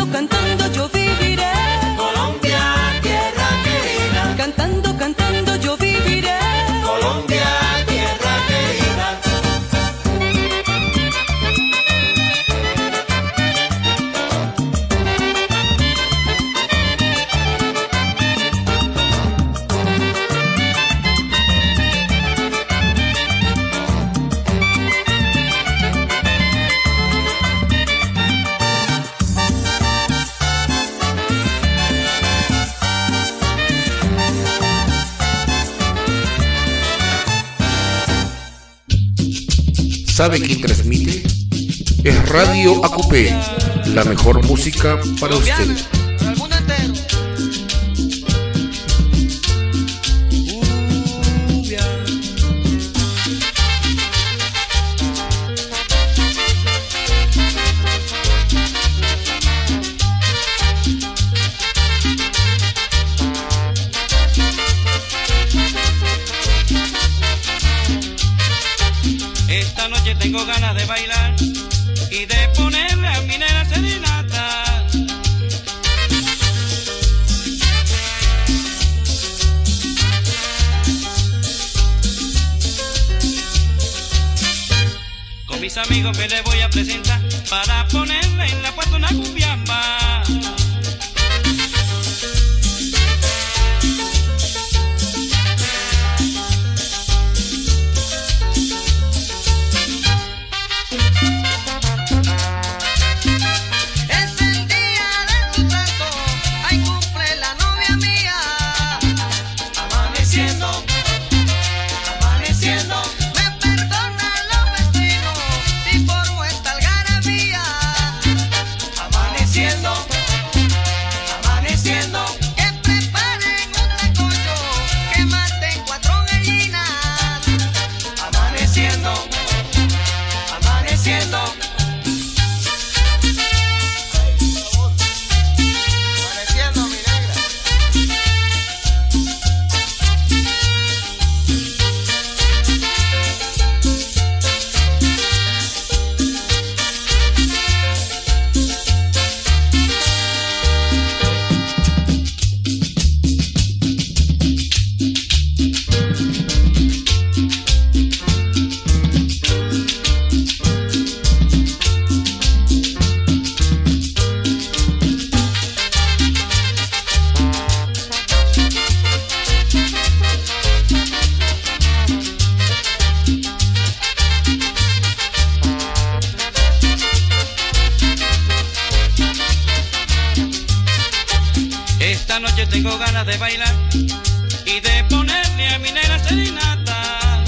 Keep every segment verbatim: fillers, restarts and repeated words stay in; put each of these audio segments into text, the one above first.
Cantando, cantando yo viviré. Colombia, tierra querida. Cantando, cantando yo viviré. Colombia, tierra querida. ¿Sabe quién transmite? Es Radio Acupé, la mejor música para usted. Para el mundo entero. Esta noche tengo ganas de bailar y de ponerle a mi nena serenata. Con mis amigos me le voy a presentar para ponerle en la puerta una cumbiamba. Esta noche tengo ganas de bailar y de ponerle a mi nena serenata.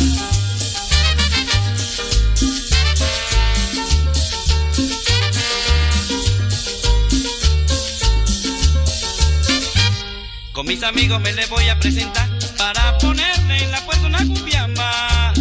Con mis amigos me le voy a presentar para ponerle en la puerta una cumbiamba.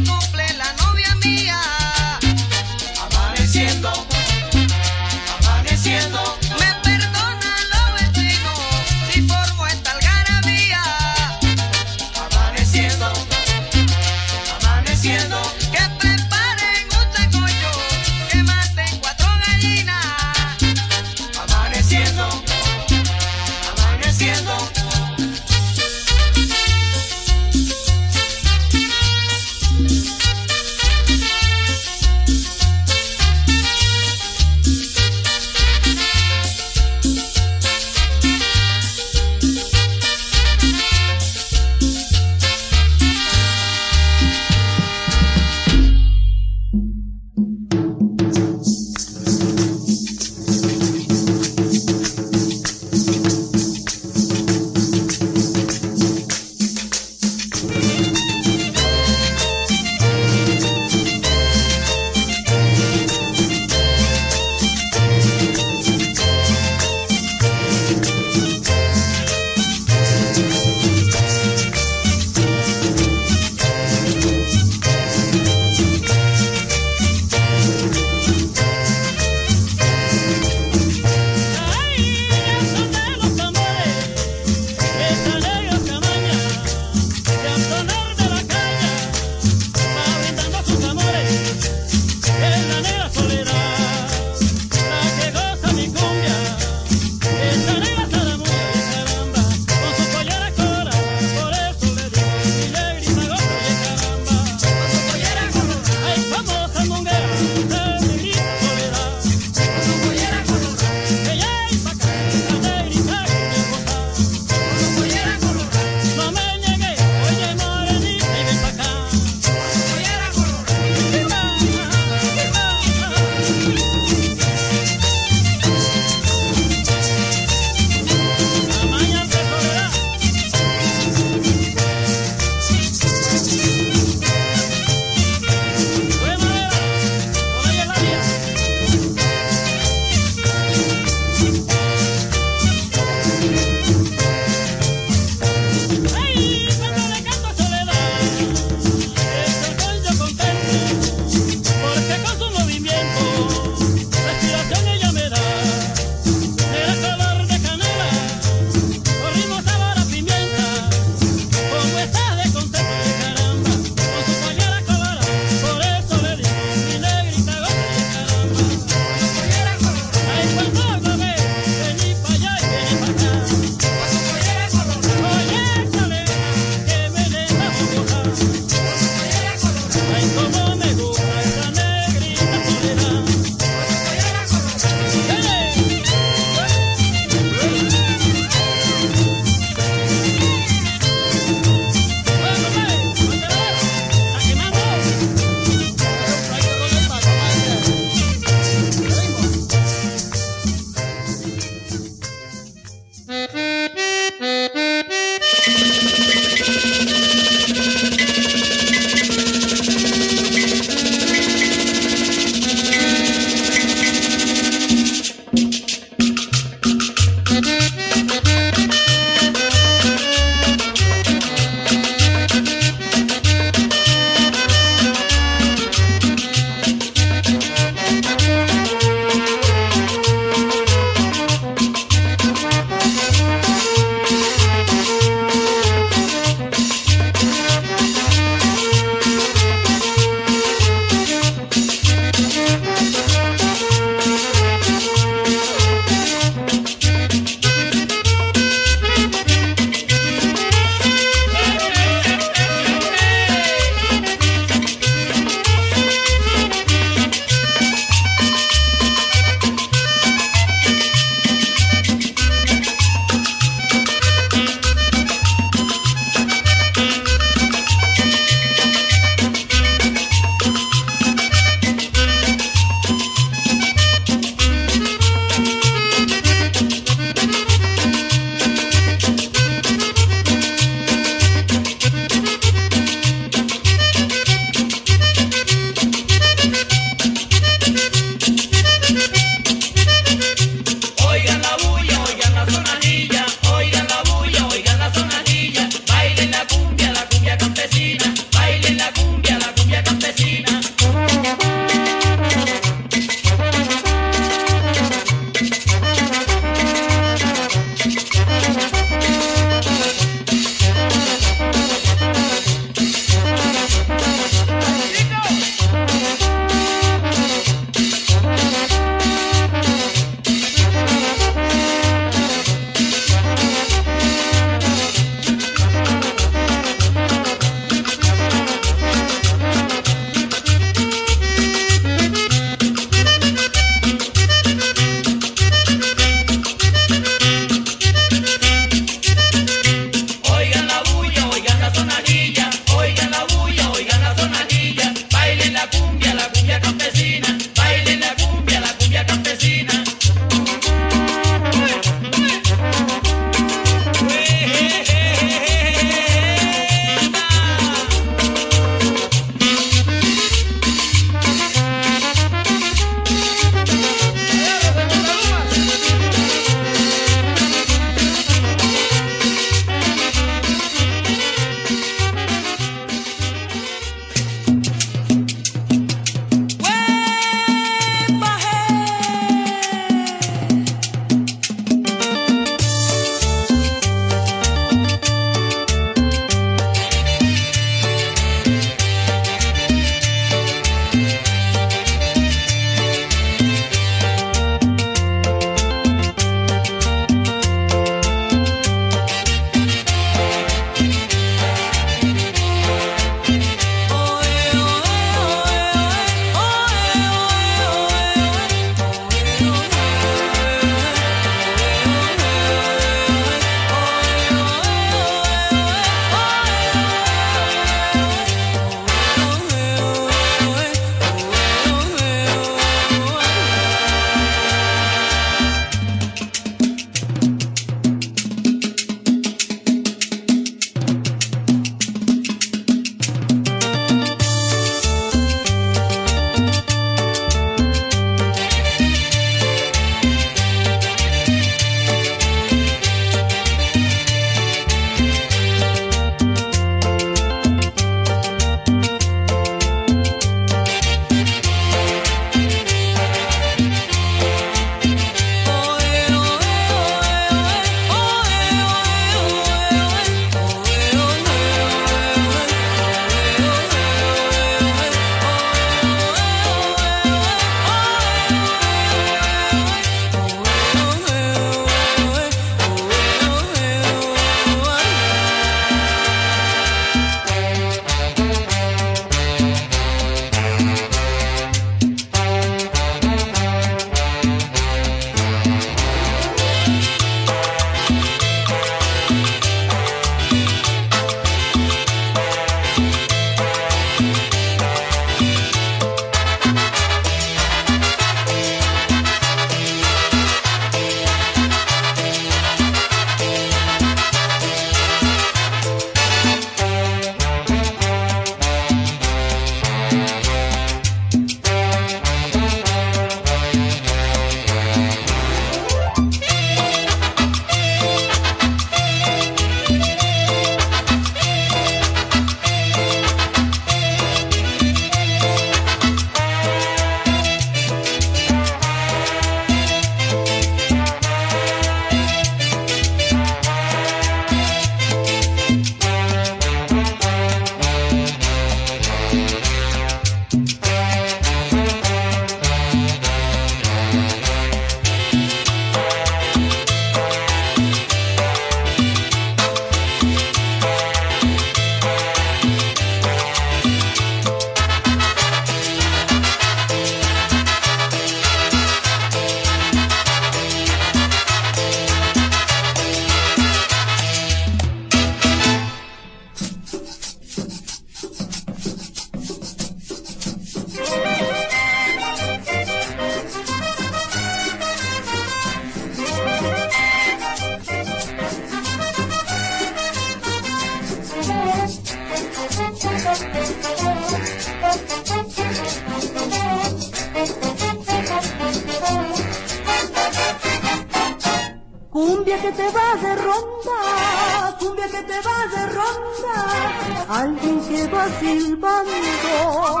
que te va de ronda, cumbia que te va de ronda, alguien que va silbando.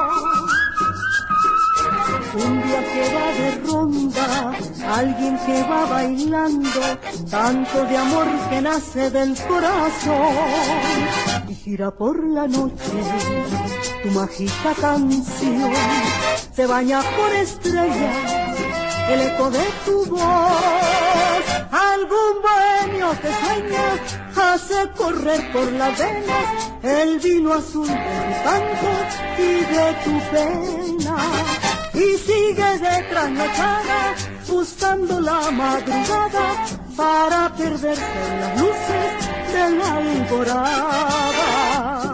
Cumbia que va de ronda, alguien que va bailando, tanto de amor que nace del corazón y gira por la noche. Tu mágica canción se baña por estrellas, el eco de tu voz. Algún bohemio que sueña hace correr por las venas el vino azul de tu canto y de tu pena. Y sigue de trasnochada buscando la madrugada para perderse en las luces de la alborada.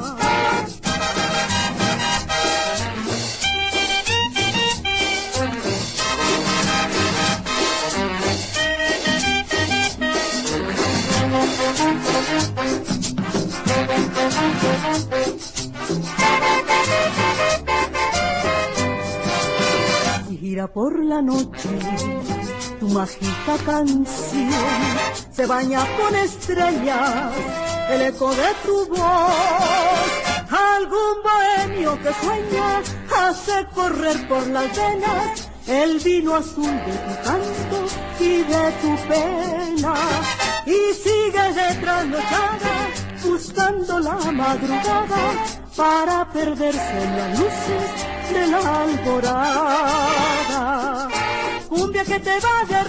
Y gira por la noche tu mágica canción, se baña con estrellas el eco de tu voz. Algún bohemio que sueña hace correr por las venas el vino azul de tu canto y de tu pena. Y sigue de trasnochada buscando la madrugada para perderse en las luces de la alborada. Cumbia que te va de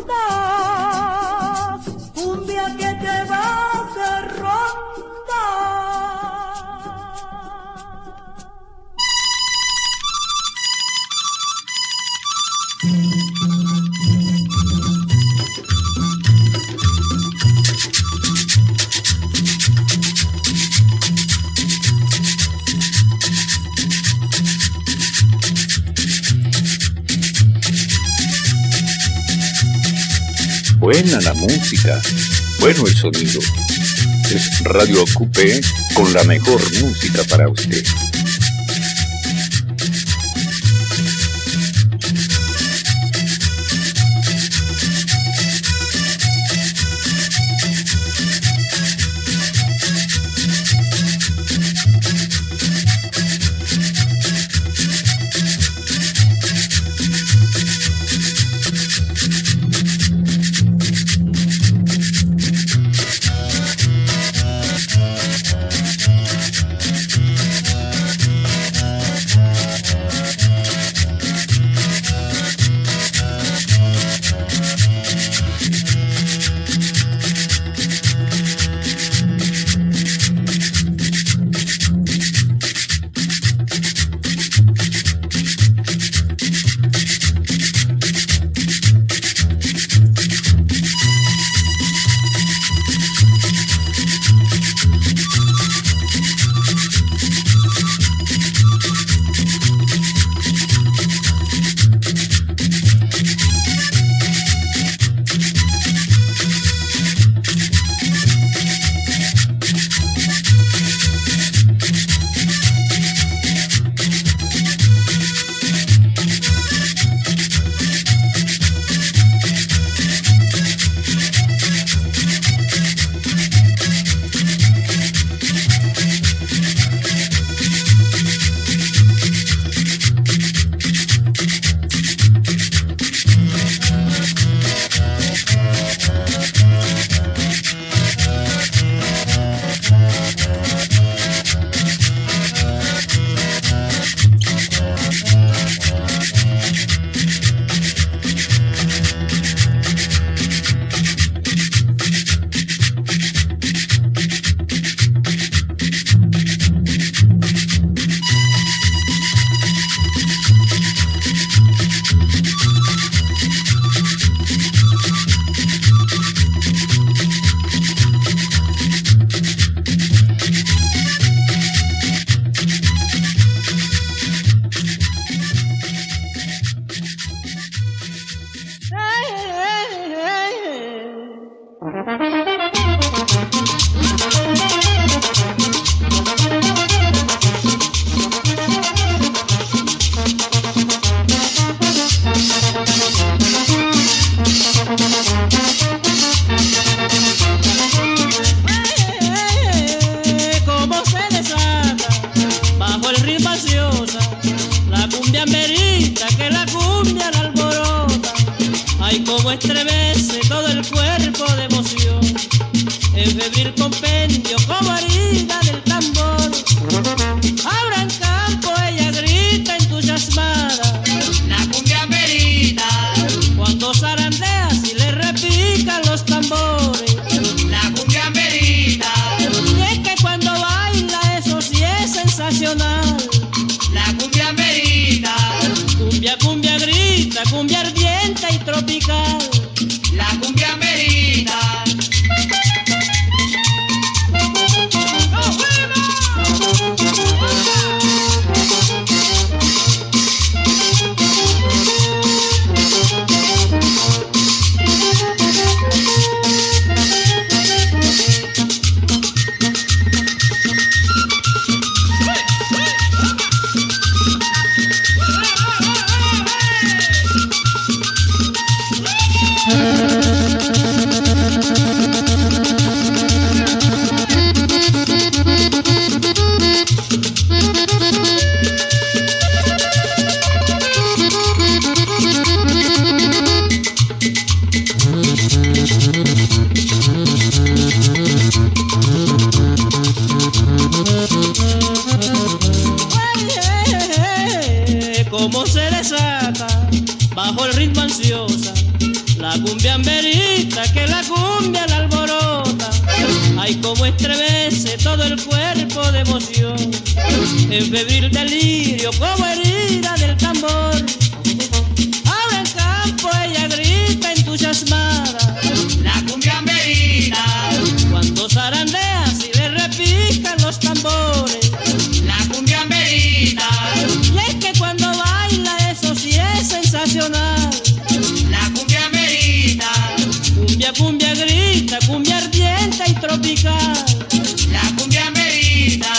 ronda, cumbia que te va de ronda. Buena la música, bueno el sonido. Es Radio Acupé con la mejor música para usted. como estremece todo el cuerpo de emoción, en febril compendio como herida del tambor. Ahora en campo ella grita entusiasmada, la cumbia merita, cuando zarandea si le repican los tambores. la cumbia merita, Y es que cuando baila eso sí es sensacional. la cumbia merita, Cumbia, cumbia grita, cumbia ardiente y tropical. la cumbia merita. Como se desata bajo el ritmo ansiosa la cumbia amerita, que la cumbia la alborota. Ay, como estremece todo el cuerpo de emoción, en febril delirio como herida del tambor. Ahora en campo ella grita entusiasmada, La cumbia merita, cuando zarandea si le repican los tambores. la cumbia merita, Y es que cuando baila eso sí es sensacional. la cumbia merita, Cumbia, cumbia grita, cumbia ardiente y tropical. la cumbia merita.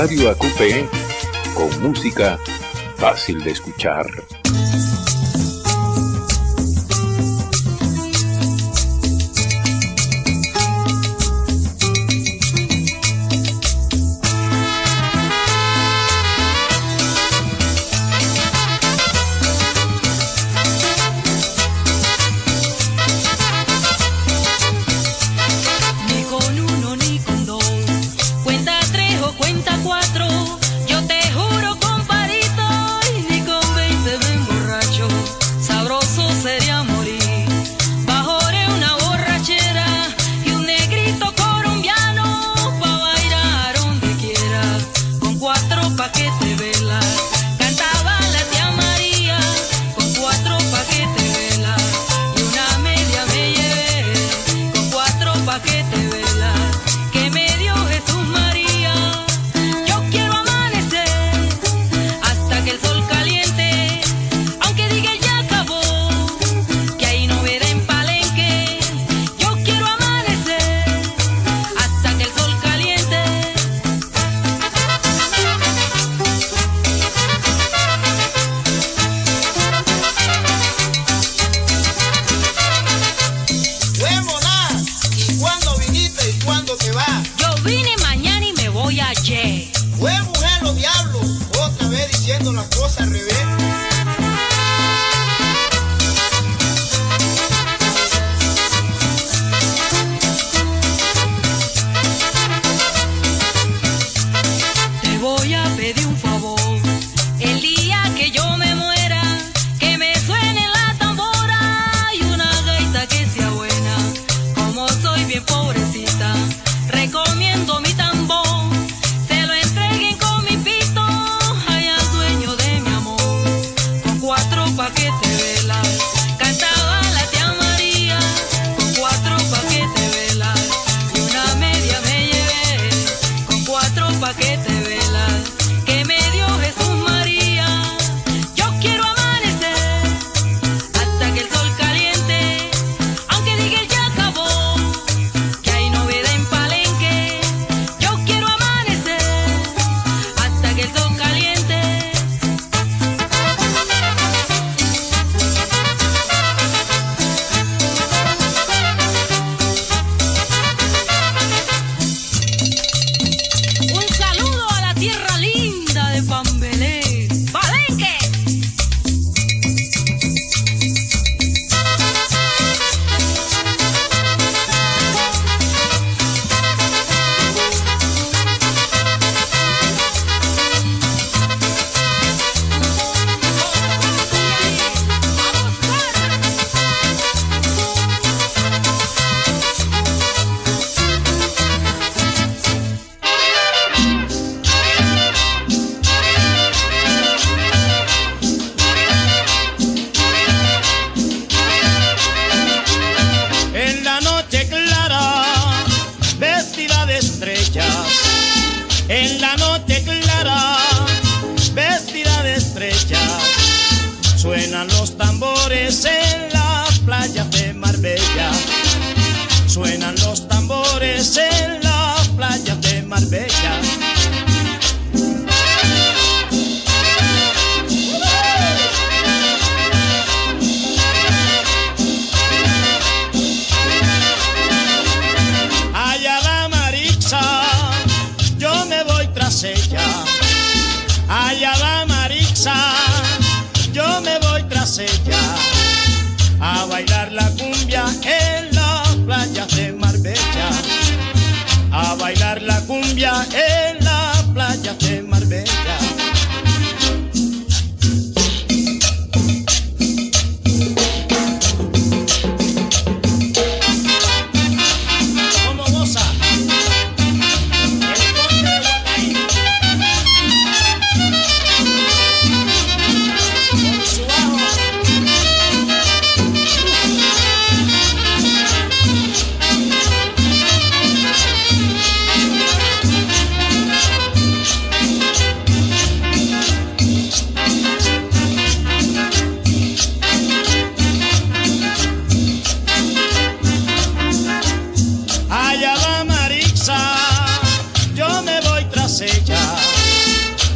Radio A Q P, con música fácil de escuchar.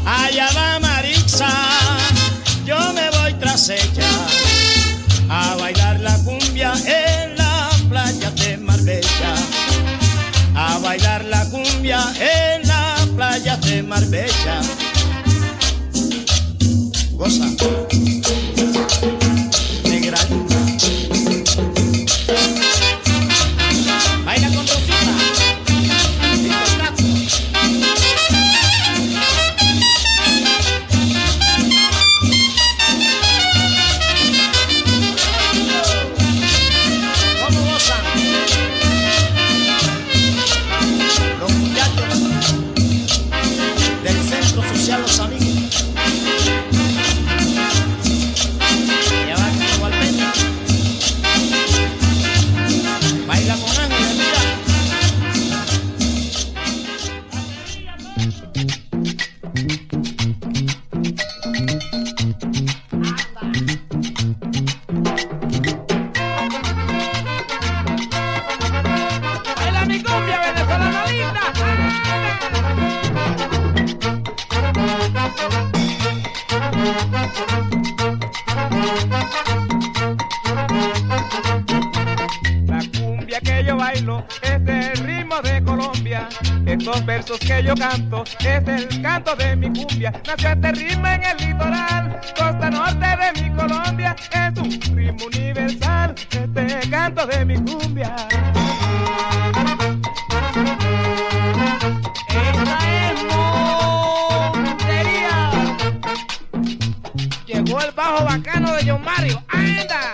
Allá va Marixa, yo me voy tras ella a bailar la cumbia en la playa de Marbella, a bailar la cumbia en la playa de Marbella. Goza, negra linda. Baila con Rosita, Víctor Castro. ¿Cómo gozan los muchachos del Centro Social Los Amigos? Estos versos que yo canto es el canto de mi cumbia. Nació este ritmo en el litoral, costa norte de mi Colombia. Es un ritmo universal, este canto de mi cumbia. Esta es Montería. Llegó el bajo bacano de John Mario. ¡Anda!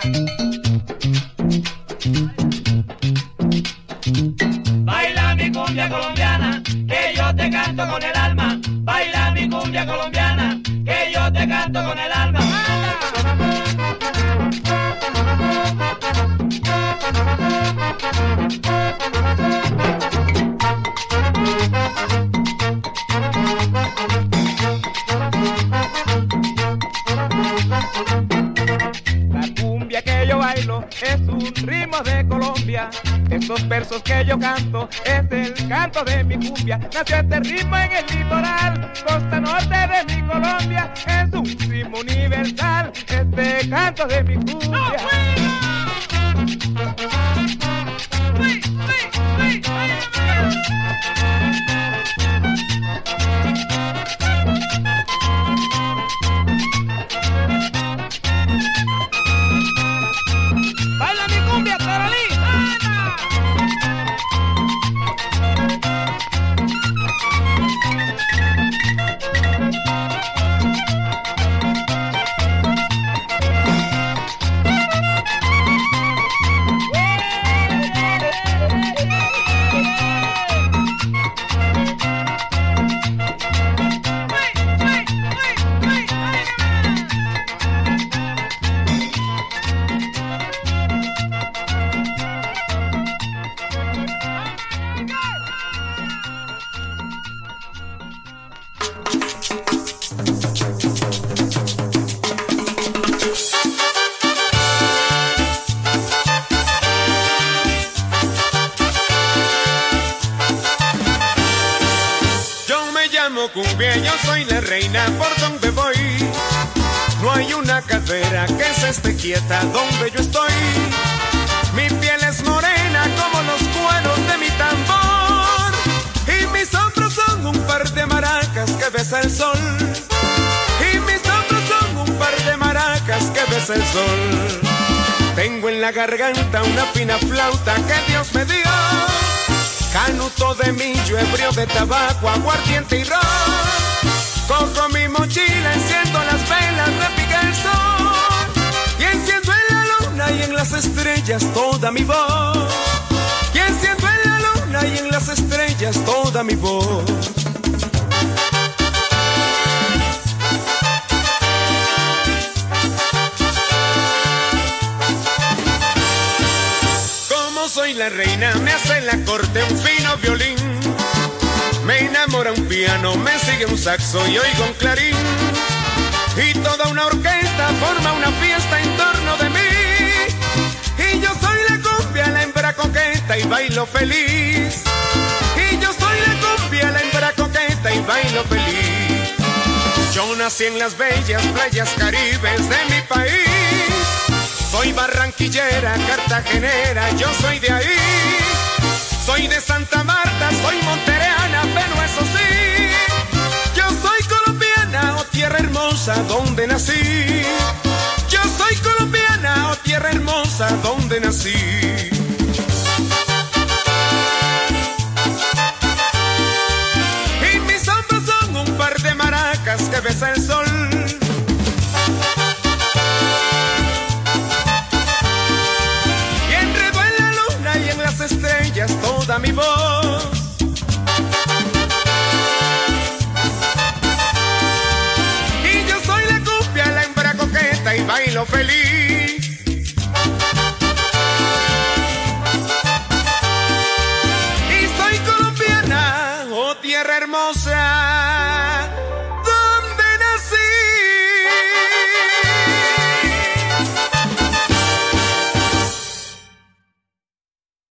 Baila mi cumbia colombiana, que yo te canto con el alma. Baila mi cumbia colombiana, que yo te canto con el alma. La cumbia que yo bailo es un ritmo de Colombia. Estos versos que yo canto es el canto de mi cumbia. Nació este ritmo en el litoral, costa norte de mi Colombia. Es un ritmo universal, este canto de mi cumbia. ¡No, ¡Uy, uy, uy! ¡Baila mi cumbia, Taralí! Cumbia, yo soy la reina por donde voy. No hay una cadera que se esté quieta donde yo estoy. Mi piel es morena como los cueros de mi tambor, y mis hombros son un par de maracas que besa el sol. Y mis hombros son un par de maracas que besa el sol. Tengo en la garganta una fina flauta que Dios me dio, canuto de millo, ebrio de tabaco, aguardiente y ron. Cojo mi mochila, enciendo las velas, me pica el sol, y enciendo en la luna y en las estrellas toda mi voz. Y enciendo en la luna y en las estrellas toda mi voz. Soy la reina, me hace la corte un fino violín. Me enamora un piano, me sigue un saxo y oigo un clarín. Y toda una orquesta forma una fiesta en torno de mí. Y yo soy la cumbia, la hembra coqueta y bailo feliz. Y yo soy la cumbia, la hembra coqueta y bailo feliz. Yo nací en las bellas playas caribes de mi país. Soy barranquillera, cartagenera, yo soy de ahí. Soy de Santa Marta, soy montereana, pero eso sí, yo soy colombiana, oh tierra hermosa, donde nací. Yo soy colombiana, oh tierra hermosa, donde nací. Y mis hombros son un par de maracas que besa el sol. Y enredo en la luna y en las estrellas toda mi voz. Y yo soy la cumbia, la hembra coqueta y bailo feliz.